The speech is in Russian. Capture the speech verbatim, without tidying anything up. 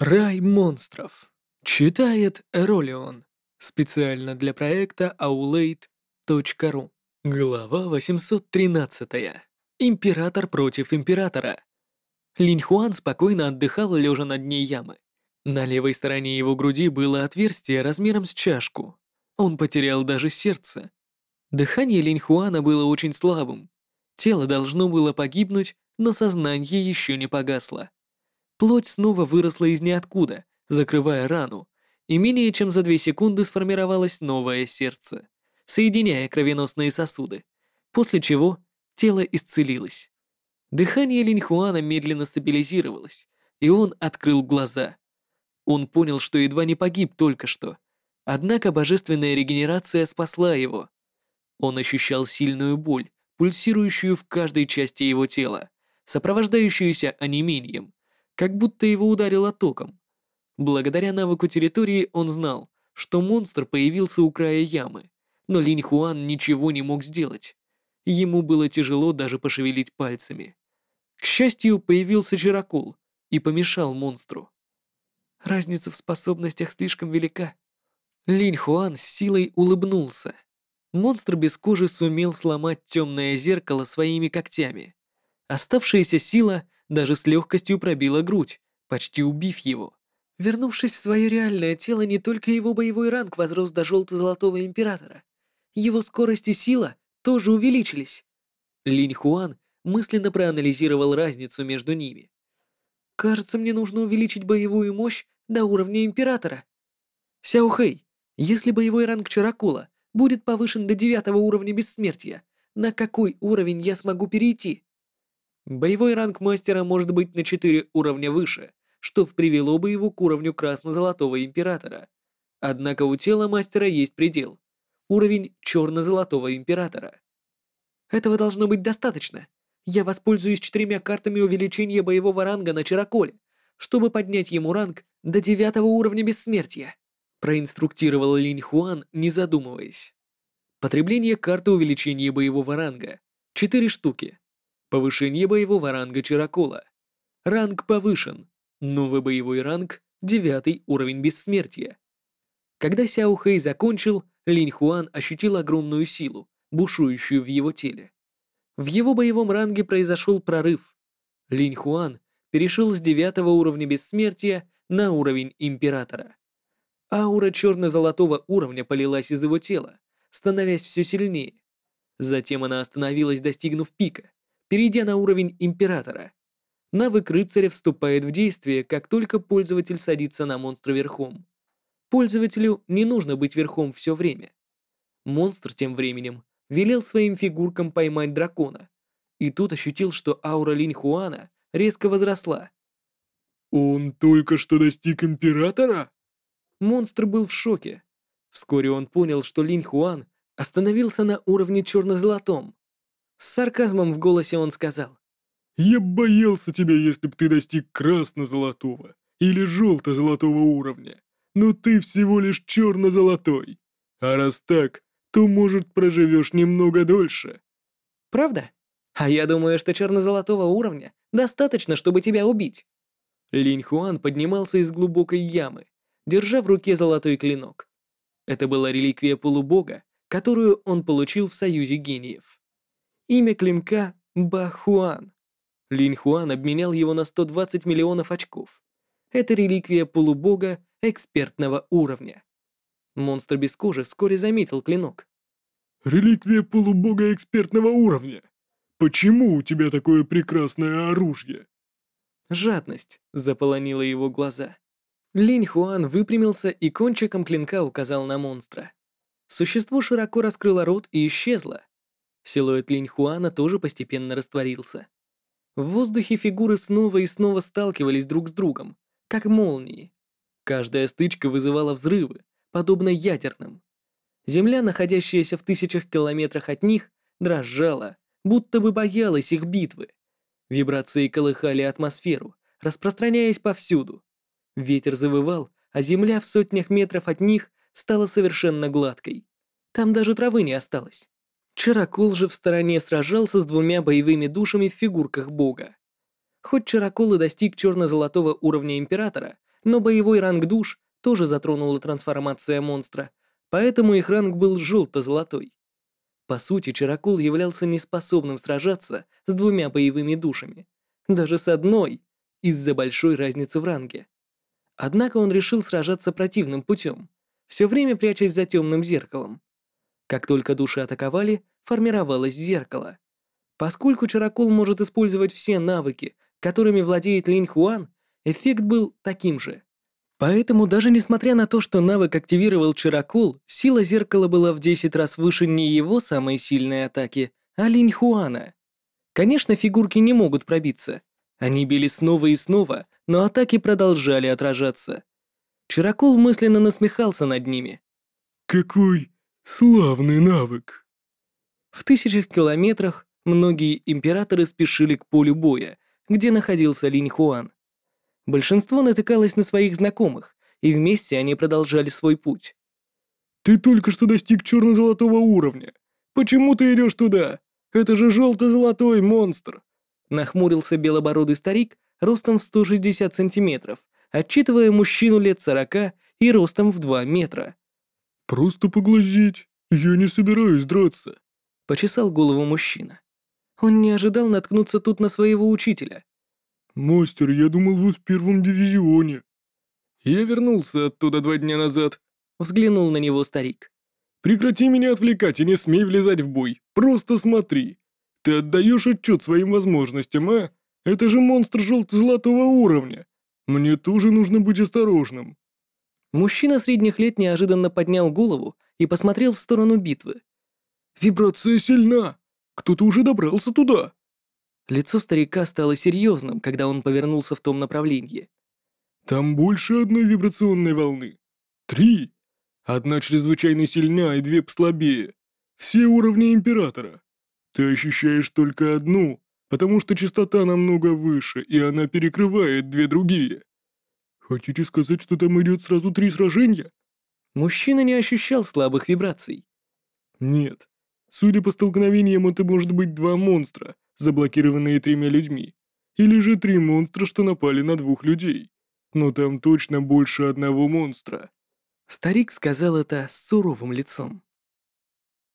Рай монстров. Читает Эролион. Специально для проекта аулейт точка ру. Глава восемьсот тринадцать. Император против императора. Линь Хуан спокойно отдыхал, лежа на дне ямы. На левой стороне его груди было отверстие размером с чашку. Он потерял даже сердце. Дыхание Линь Хуана было очень слабым. Тело должно было погибнуть, но сознание еще не погасло. Плоть снова выросла из ниоткуда, закрывая рану, и менее чем за две секунды сформировалось новое сердце, соединяя кровеносные сосуды, после чего тело исцелилось. Дыхание Линьхуана медленно стабилизировалось, и он открыл глаза. Он понял, что едва не погиб только что, однако божественная регенерация спасла его. Он ощущал сильную боль, пульсирующую в каждой части его тела, сопровождающуюся онемением, как будто его ударило током. Благодаря навыку территории он знал, что монстр появился у края ямы, но Линь Хуан ничего не мог сделать. Ему было тяжело даже пошевелить пальцами. К счастью, появился Чарокол и помешал монстру. Разница в способностях слишком велика. Линь Хуан с силой улыбнулся. Монстр без кожи сумел сломать темное зеркало своими когтями. Оставшаяся сила даже с легкостью пробила грудь, почти убив его. Вернувшись в свое реальное тело, не только его боевой ранг возрос до желто-золотого императора. Его скорость и сила тоже увеличились. Линь Хуан мысленно проанализировал разницу между ними. «Кажется, мне нужно увеличить боевую мощь до уровня императора. Сяо Хэй, если боевой ранг Чарокола будет повышен до девятого уровня бессмертия, на какой уровень я смогу перейти?» Боевой ранг мастера может быть на четыре уровня выше, что привело бы его к уровню красно-золотого императора. Однако у тела мастера есть предел. Уровень черно-золотого императора. Этого должно быть достаточно. Я воспользуюсь четырьмя картами увеличения боевого ранга на Чароколе, чтобы поднять ему ранг до девятого уровня бессмертия. Проинструктировал Линь Хуан, не задумываясь. Потребление карты увеличения боевого ранга. четыре штуки. Повышение боевого ранга Чарокола. Ранг повышен. Новый боевой ранг — девятый уровень бессмертия. Когда Сяо Хэй закончил, Линь Хуан ощутил огромную силу, бушующую в его теле. В его боевом ранге произошел прорыв. Линь Хуан перешел с девятого уровня бессмертия на уровень императора. Аура черно-золотого уровня полилась из его тела, становясь все сильнее. Затем она остановилась, достигнув пика, перейдя на уровень императора. Навык рыцаря вступает в действие, как только пользователь садится на монстра верхом. Пользователю не нужно быть верхом все время. Монстр тем временем велел своим фигуркам поймать дракона, и тут ощутил, что аура Линь Хуана резко возросла. «Он только что достиг императора?» Монстр был в шоке. Вскоре он понял, что Линь Хуан остановился на уровне черно-золотом. С сарказмом в голосе он сказал: «Я боялся тебя, если б ты достиг красно-золотого или желто-золотого уровня, но ты всего лишь черно-золотой. А раз так, то, может, проживешь немного дольше». «Правда? А я думаю, что черно-золотого уровня достаточно, чтобы тебя убить». Линь Хуан поднимался из глубокой ямы, держа в руке золотой клинок. Это была реликвия полубога, которую он получил в Союзе гениев. Имя клинка — Бахуан. Линь Хуан обменял его на сто двадцать миллионов очков. Это реликвия полубога экспертного уровня. Монстр без кожи вскоре заметил клинок. «Реликвия полубога экспертного уровня. Почему у тебя такое прекрасное оружие?» Жадность заполонила его глаза. Линь Хуан выпрямился и кончиком клинка указал на монстра. Существо широко раскрыло рот и исчезло. Силуэт Линь Хуана тоже постепенно растворился. В воздухе фигуры снова и снова сталкивались друг с другом, как молнии. Каждая стычка вызывала взрывы, подобно ядерным. Земля, находящаяся в тысячах километрах от них, дрожала, будто бы боялась их битвы. Вибрации колыхали атмосферу, распространяясь повсюду. Ветер завывал, а земля в сотнях метров от них стала совершенно гладкой. Там даже травы не осталось. Чарокол же в стороне сражался с двумя боевыми душами в фигурках бога. Хоть Чарокол и достиг черно-золотого уровня императора, Но боевой ранг душ тоже затронула трансформация монстра, поэтому их ранг был желто-золотой. По сути, Чаракул являлся неспособным сражаться с двумя боевыми душами, даже с одной, из-за большой разницы в ранге. Однако он решил сражаться противным путем, все время прячась за темным зеркалом. Как только души атаковали, формировалось зеркало. Поскольку Чаракул может использовать все навыки, которыми владеет Линь Хуан, эффект был таким же. Поэтому даже несмотря на то, что навык активировал Чаракул, сила зеркала была в десять раз выше не его самой сильной атаки, а Линь Хуана. Конечно, фигурки не могут пробиться. Они били снова и снова, но атаки продолжали отражаться. Чаракул мысленно насмехался над ними. Какой славный навык. В тысячах километрах многие императоры спешили к полю боя, где находился Линь Хуан. Большинство натыкалось на своих знакомых, и вместе они продолжали свой путь. Ты только что достиг черно-золотого уровня. Почему ты идешь туда? Это же желто-золотой монстр. Нахмурился белобородый старик ростом в сто шестьдесят сантиметров, отчитывая мужчину лет сорока и ростом в два метра. Просто поглазеть. Я не собираюсь драться. Почесал голову мужчина. Он не ожидал наткнуться тут на своего учителя. Мастер, я думал, вы в первом дивизионе. Я вернулся оттуда два дня назад. Взглянул на него старик. Прекрати меня отвлекать и не смей влезать в бой. Просто смотри. Ты отдаешь отчет своим возможностям, а? Это же монстр желто-золотого уровня. Мне тоже нужно быть осторожным. Мужчина средних лет неожиданно поднял голову и посмотрел в сторону битвы. Вибрация сильна. Кто-то уже добрался туда. Лицо старика стало серьезным, когда он повернулся в том направлении. Там больше одной вибрационной волны. Три. Одна чрезвычайно сильна и две послабее. Все уровни Императора. Ты ощущаешь только одну, потому что частота намного выше, и она перекрывает две другие. Хотите сказать, что там идет сразу три сражения? Мужчина не ощущал слабых вибраций. Нет. Судя по столкновениям, это может быть два монстра, заблокированные тремя людьми. Или же три монстра, что напали на двух людей. Но там точно больше одного монстра. Старик сказал это с суровым лицом.